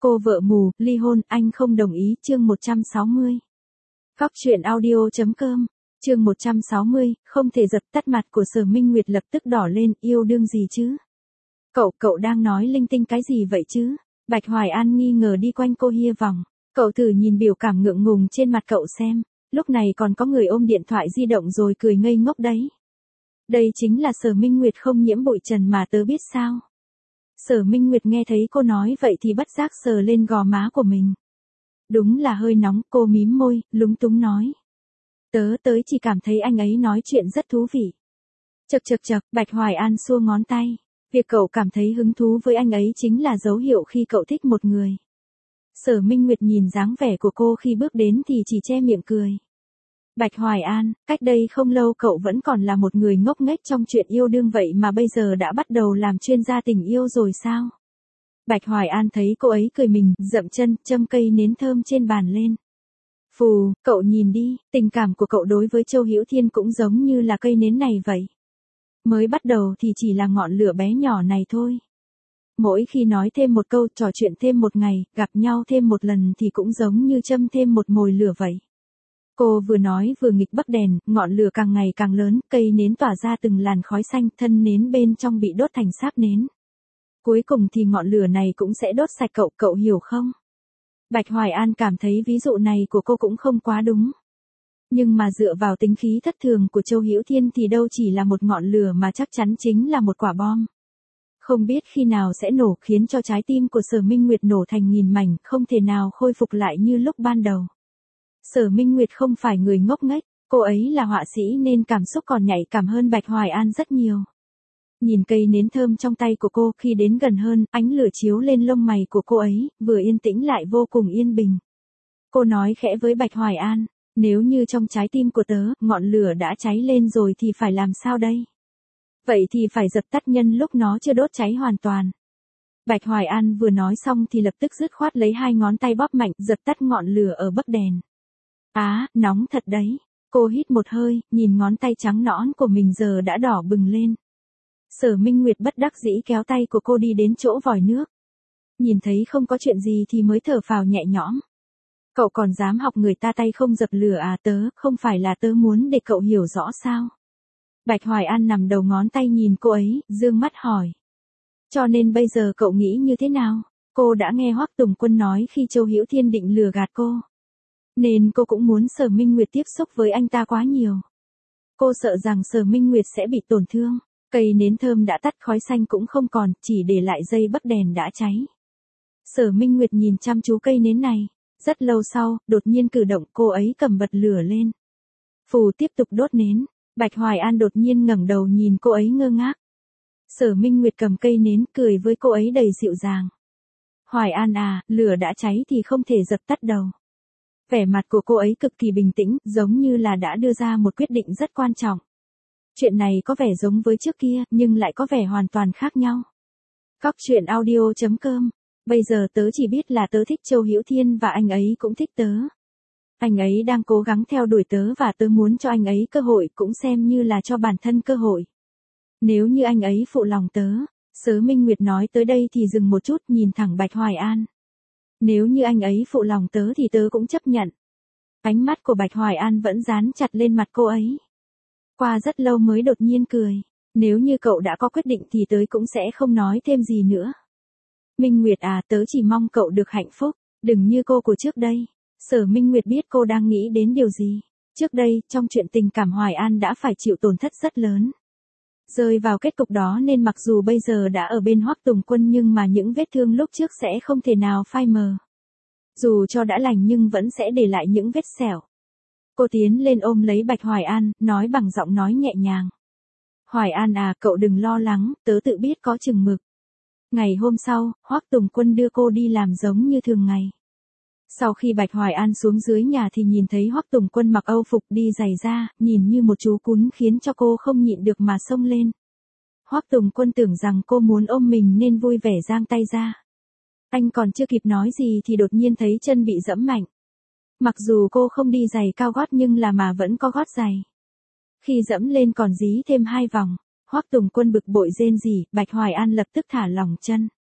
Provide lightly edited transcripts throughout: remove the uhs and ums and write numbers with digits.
Cô vợ mù, ly hôn, anh không đồng ý, chương 160. Góc truyện audio.com, chương 160, không thể giật tắt mặt của Sở Minh Nguyệt lập tức đỏ lên, yêu đương gì chứ? Cậu đang nói linh tinh cái gì vậy chứ? Bạch Hoài An nghi ngờ đi quanh cô hia vòng. Cậu thử nhìn biểu cảm ngượng ngùng trên mặt cậu xem, lúc này còn có người ôm điện thoại di động rồi cười ngây ngốc đấy. Đây chính là Sở Minh Nguyệt không nhiễm bụi trần mà tớ biết sao. Sở Minh Nguyệt nghe thấy cô nói vậy thì bất giác sờ lên gò má của mình. Đúng là hơi nóng, cô mím môi, lúng túng nói. Tớ chỉ cảm thấy anh ấy nói chuyện rất thú vị. Chậc, Bạch Hoài An xua ngón tay. Việc cậu cảm thấy hứng thú với anh ấy chính là dấu hiệu khi cậu thích một người. Sở Minh Nguyệt nhìn dáng vẻ của cô khi bước đến thì chỉ che miệng cười. Bạch Hoài An, cách đây không lâu cậu vẫn còn là một người ngốc nghếch trong chuyện yêu đương vậy mà bây giờ đã bắt đầu làm chuyên gia tình yêu rồi sao? Bạch Hoài An thấy cô ấy cười mình, dậm chân, châm cây nến thơm trên bàn lên. Phù, cậu nhìn đi, tình cảm của cậu đối với Châu Hữu Thiên cũng giống như là cây nến này vậy. Mới bắt đầu thì chỉ là ngọn lửa bé nhỏ này thôi. Mỗi khi nói thêm một câu, trò chuyện thêm một ngày, gặp nhau thêm một lần thì cũng giống như châm thêm một mồi lửa vậy. Cô vừa nói vừa nghịch bắc đèn, ngọn lửa càng ngày càng lớn, cây nến tỏa ra từng làn khói xanh, thân nến bên trong bị đốt thành xác nến. Cuối cùng thì ngọn lửa này cũng sẽ đốt sạch cậu hiểu không? Bạch Hoài An cảm thấy ví dụ này của cô cũng không quá đúng. Nhưng mà dựa vào tính khí thất thường của Châu Hữu Thiên thì đâu chỉ là một ngọn lửa mà chắc chắn chính là một quả bom. Không biết khi nào sẽ nổ khiến cho trái tim của Sở Minh Nguyệt nổ thành nghìn mảnh, không thể nào khôi phục lại như lúc ban đầu. Sở Minh Nguyệt không phải người ngốc nghếch, cô ấy là họa sĩ nên cảm xúc còn nhạy cảm hơn Bạch Hoài An rất nhiều. Nhìn cây nến thơm trong tay của cô khi đến gần hơn, ánh lửa chiếu lên lông mày của cô ấy, vừa yên tĩnh lại vô cùng yên bình. Cô nói khẽ với Bạch Hoài An, nếu như trong trái tim của tớ, ngọn lửa đã cháy lên rồi thì phải làm sao đây? Vậy thì phải dập tắt nhân lúc nó chưa đốt cháy hoàn toàn. Bạch Hoài An vừa nói xong thì lập tức dứt khoát lấy hai ngón tay bóp mạnh, dập tắt ngọn lửa ở bấc đèn. Nóng thật đấy. Cô hít một hơi, nhìn ngón tay trắng nõn của mình giờ đã đỏ bừng lên. Sở Minh Nguyệt bất đắc dĩ kéo tay của cô đi đến chỗ vòi nước. Nhìn thấy không có chuyện gì thì mới thở phào nhẹ nhõm. Cậu còn dám học người ta tay không dập lửa à? Không phải là tớ muốn để cậu hiểu rõ sao? Bạch Hoài An nằm đầu ngón tay nhìn cô ấy, dương mắt hỏi. Cho nên bây giờ cậu nghĩ như thế nào? Cô đã nghe Hoắc Tùng Quân nói khi Châu Hữu Thiên định lừa gạt cô. Nên cô cũng muốn Sở Minh Nguyệt tiếp xúc với anh ta quá nhiều. Cô sợ rằng Sở Minh Nguyệt sẽ bị tổn thương. Cây nến thơm đã tắt, khói xanh cũng không còn, chỉ để lại dây bấc đèn đã cháy. Sở Minh Nguyệt nhìn chăm chú cây nến này. Rất lâu sau, đột nhiên cử động, cô ấy cầm bật lửa lên. Phù tiếp tục đốt nến. Bạch Hoài An đột nhiên ngẩng đầu nhìn cô ấy ngơ ngác. Sở Minh Nguyệt cầm cây nến cười với cô ấy đầy dịu dàng. Hoài An à, lửa đã cháy thì không thể dập tắt đâu. Vẻ mặt của cô ấy cực kỳ bình tĩnh, giống như là đã đưa ra một quyết định rất quan trọng. Chuyện này có vẻ giống với trước kia, nhưng lại có vẻ hoàn toàn khác nhau. Góc truyện audio.com. Bây giờ tớ chỉ biết là tớ thích Châu Hữu Thiên và anh ấy cũng thích tớ. Anh ấy đang cố gắng theo đuổi tớ và tớ muốn cho anh ấy cơ hội, cũng xem như là cho bản thân cơ hội. Nếu như anh ấy phụ lòng tớ. Sở Minh Nguyệt nói tới đây thì dừng một chút, nhìn thẳng Bạch Hoài An. Nếu như anh ấy phụ lòng tớ thì tớ cũng chấp nhận. Ánh mắt của Bạch Hoài An vẫn dán chặt lên mặt cô ấy. Qua rất lâu mới đột nhiên cười. Nếu như cậu đã có quyết định thì tớ cũng sẽ không nói thêm gì nữa. Minh Nguyệt à, tớ chỉ mong cậu được hạnh phúc, đừng như cô của trước đây. Sở Minh Nguyệt biết cô đang nghĩ đến điều gì. Trước đây, trong chuyện tình cảm Hoài An đã phải chịu tổn thất rất lớn. Rơi vào kết cục đó nên mặc dù bây giờ đã ở bên Hoắc Tùng Quân nhưng mà những vết thương lúc trước sẽ không thể nào phai mờ. Dù cho đã lành nhưng vẫn sẽ để lại những vết sẹo. Cô tiến lên ôm lấy Bạch Hoài An, nói bằng giọng nói nhẹ nhàng. Hoài An à, cậu đừng lo lắng, tớ tự biết có chừng mực. Ngày hôm sau, Hoắc Tùng Quân đưa cô đi làm giống như thường ngày. Sau khi Bạch Hoài An xuống dưới nhà thì nhìn thấy Hoắc Tùng Quân mặc âu phục đi giày da, nhìn như một chú cún khiến cho cô không nhịn được mà xông lên. Hoắc Tùng Quân tưởng rằng cô muốn ôm mình nên vui vẻ giang tay ra. Anh còn chưa kịp nói gì thì đột nhiên thấy chân bị giẫm mạnh. Mặc dù cô không đi giày cao gót nhưng mà vẫn có gót giày. Khi giẫm lên còn dí thêm 2 vòng, Hoắc Tùng Quân bực bội rên rỉ, Bạch Hoài An lập tức thả lỏng chân.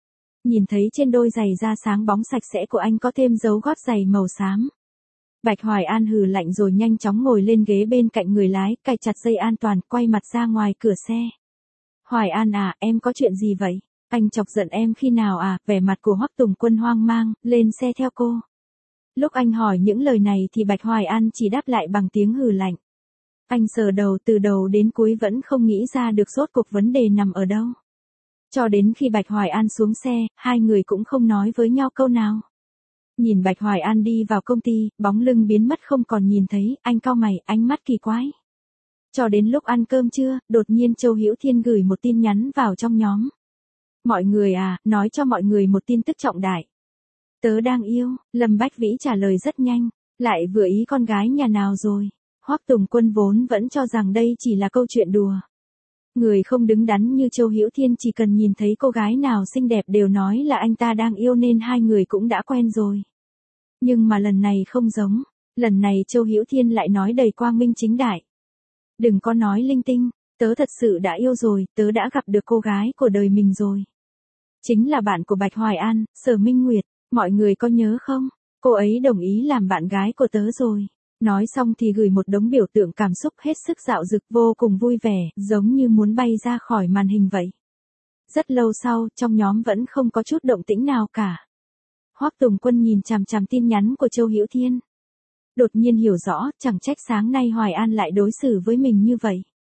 Nhìn thấy trên đôi giày da sáng bóng sạch sẽ của anh có thêm dấu gót giày màu xám. Bạch Hoài An hừ lạnh rồi nhanh chóng ngồi lên ghế bên cạnh người lái, cài chặt dây an toàn, quay mặt ra ngoài cửa xe. Hoài An à, em có chuyện gì vậy? Anh chọc giận em khi nào à? Vẻ mặt của Hoắc Tùng Quân hoang mang, lên xe theo cô. Lúc anh hỏi những lời này thì Bạch Hoài An chỉ đáp lại bằng tiếng hừ lạnh. Anh sờ đầu từ đầu đến cuối vẫn không nghĩ ra được rốt cuộc vấn đề nằm ở đâu. Cho đến khi Bạch Hoài An xuống xe, hai người cũng không nói với nhau câu nào. Nhìn Bạch Hoài An đi vào công ty, bóng lưng biến mất không còn nhìn thấy, anh cau mày, ánh mắt kỳ quái. Cho đến lúc ăn cơm trưa, đột nhiên Châu Hữu Thiên gửi một tin nhắn vào trong nhóm. Mọi người à, nói cho mọi người một tin tức trọng đại. Tớ đang yêu, Lâm Bách Vĩ trả lời rất nhanh, lại vừa ý con gái nhà nào rồi. Hoắc Tùng Quân vốn vẫn cho rằng đây chỉ là câu chuyện đùa. Người không đứng đắn như Châu Hữu Thiên chỉ cần nhìn thấy cô gái nào xinh đẹp đều nói là anh ta đang yêu nên hai người cũng đã quen rồi. Nhưng mà lần này không giống, lần này Châu Hữu Thiên lại nói đầy quang minh chính đại. Đừng có nói linh tinh, tớ thật sự đã yêu rồi, tớ đã gặp được cô gái của đời mình rồi. Chính là bạn của Bạch Hoài An, Sở Minh Nguyệt, mọi người có nhớ không? Cô ấy đồng ý làm bạn gái của tớ rồi. Nói xong thì gửi một đống biểu tượng cảm xúc hết sức dạo dực vô cùng vui vẻ, giống như muốn bay ra khỏi màn hình vậy. Rất lâu sau, trong nhóm vẫn không có chút động tĩnh nào cả. Hoắc Tùng Quân nhìn chằm chằm tin nhắn của Châu Hữu Thiên. Đột nhiên hiểu rõ, chẳng trách sáng nay Hoài An lại đối xử với mình như vậy.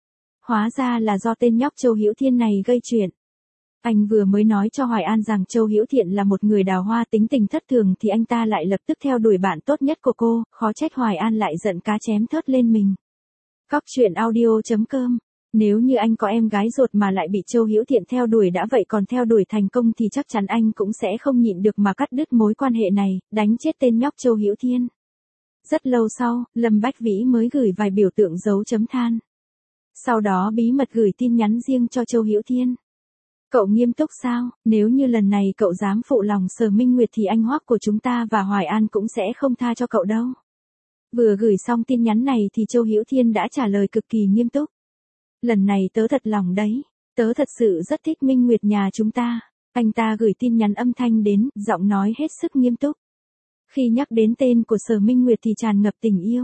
Hóa ra là do tên nhóc Châu Hữu Thiên này gây chuyện. Anh vừa mới nói cho Hoài An rằng Châu Hữu Thiện là một người đào hoa tính tình thất thường thì anh ta lại lập tức theo đuổi bạn tốt nhất của cô, khó trách Hoài An lại giận cá chém thớt lên mình. Cóc truyện audio.com. Nếu như anh có em gái ruột mà lại bị Châu Hữu Thiện theo đuổi đã vậy còn theo đuổi thành công thì chắc chắn anh cũng sẽ không nhịn được mà cắt đứt mối quan hệ này, đánh chết tên nhóc Châu Hữu Thiên. Rất lâu sau, Lâm Bách Vĩ mới gửi vài biểu tượng dấu chấm than. Sau đó bí mật gửi tin nhắn riêng cho Châu Hữu Thiên. Cậu nghiêm túc sao? Nếu như lần này cậu dám phụ lòng Sở Minh Nguyệt thì anh Hoắc của chúng ta và Hoài An cũng sẽ không tha cho cậu đâu. Vừa gửi xong tin nhắn này thì Châu Hữu Thiên đã trả lời cực kỳ nghiêm túc. Lần này tớ thật lòng đấy, tớ thật sự rất thích Minh Nguyệt nhà chúng ta. Anh ta gửi tin nhắn âm thanh đến, giọng nói hết sức nghiêm túc. Khi nhắc đến tên của Sở Minh Nguyệt thì tràn ngập tình yêu.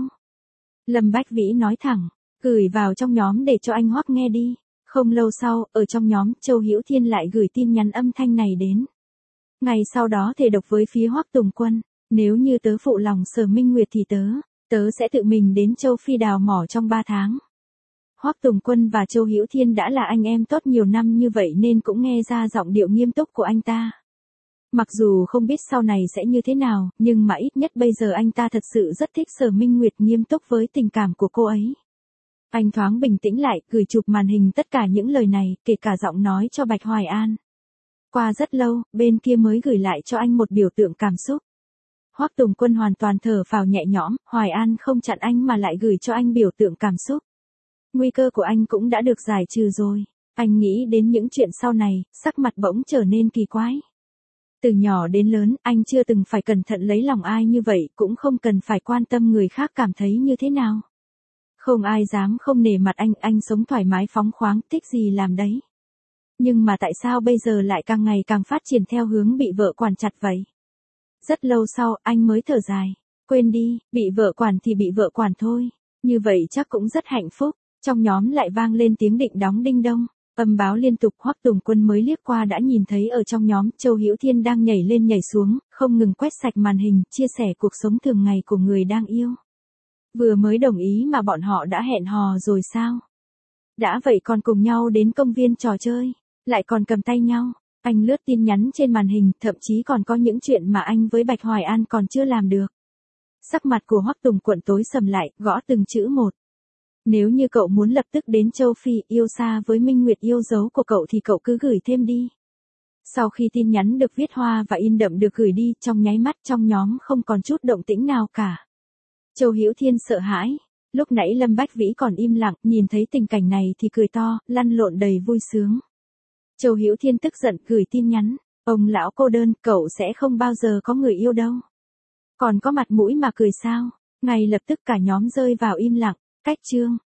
Lâm Bách Vĩ nói thẳng, gửi vào trong nhóm để cho anh Hoắc nghe đi. Không lâu sau, ở trong nhóm, Châu Hữu Thiên lại gửi tin nhắn âm thanh này đến. Ngày sau đó thề độc với phía Hoắc Tùng Quân, nếu như tớ phụ lòng Sở Minh Nguyệt thì tớ sẽ tự mình đến Châu Phi đào mỏ trong 3 tháng. Hoắc Tùng Quân và Châu Hữu Thiên đã là anh em tốt nhiều năm như vậy nên cũng nghe ra giọng điệu nghiêm túc của anh ta. Mặc dù không biết sau này sẽ như thế nào, nhưng mà ít nhất bây giờ anh ta thật sự rất thích Sở Minh Nguyệt nghiêm túc với tình cảm của cô ấy. Anh thoáng bình tĩnh lại, gửi chụp màn hình tất cả những lời này, kể cả giọng nói cho Bạch Hoài An. Qua rất lâu, bên kia mới gửi lại cho anh một biểu tượng cảm xúc. Hoắc Tùng Quân hoàn toàn thở phào nhẹ nhõm, Hoài An không chặn anh mà lại gửi cho anh biểu tượng cảm xúc. Nguy cơ của anh cũng đã được giải trừ rồi. Anh nghĩ đến những chuyện sau này, sắc mặt bỗng trở nên kỳ quái. Từ nhỏ đến lớn, anh chưa từng phải cẩn thận lấy lòng ai như vậy, cũng không cần phải quan tâm người khác cảm thấy như thế nào. Không ai dám không nể mặt anh sống thoải mái phóng khoáng, thích gì làm đấy. Nhưng mà tại sao bây giờ lại càng ngày càng phát triển theo hướng bị vợ quản chặt vậy? Rất lâu sau, anh mới thở dài. Quên đi, bị vợ quản thì bị vợ quản thôi. Như vậy chắc cũng rất hạnh phúc. Trong nhóm lại vang lên tiếng định đóng đinh đông. Âm báo liên tục. Hoắc Tùng Quân mới liếc qua đã nhìn thấy ở trong nhóm Châu Hữu Thiên đang nhảy lên nhảy xuống, không ngừng quét sạch màn hình, chia sẻ cuộc sống thường ngày của người đang yêu. Vừa mới đồng ý mà bọn họ đã hẹn hò rồi sao? Đã vậy còn cùng nhau đến công viên trò chơi, lại còn cầm tay nhau. Anh lướt tin nhắn trên màn hình, thậm chí còn có những chuyện mà anh với Bạch Hoài An còn chưa làm được. Sắc mặt của Hoắc Tùng Quận tối sầm lại, gõ từng chữ một. Nếu như cậu muốn lập tức đến Châu Phi yêu xa với Minh Nguyệt yêu dấu của cậu thì cậu cứ gửi thêm đi. Sau khi tin nhắn được viết hoa và in đậm được gửi đi, trong nháy mắt trong nhóm không còn chút động tĩnh nào cả. Châu Hữu Thiên sợ hãi. Lúc nãy Lâm Bách Vĩ còn im lặng, nhìn thấy tình cảnh này thì cười to, lăn lộn đầy vui sướng. Châu Hữu Thiên tức giận gửi tin nhắn, ông lão cô đơn, cậu sẽ không bao giờ có người yêu đâu. Còn có mặt mũi mà cười sao? Ngay lập tức cả nhóm rơi vào im lặng. Cách chương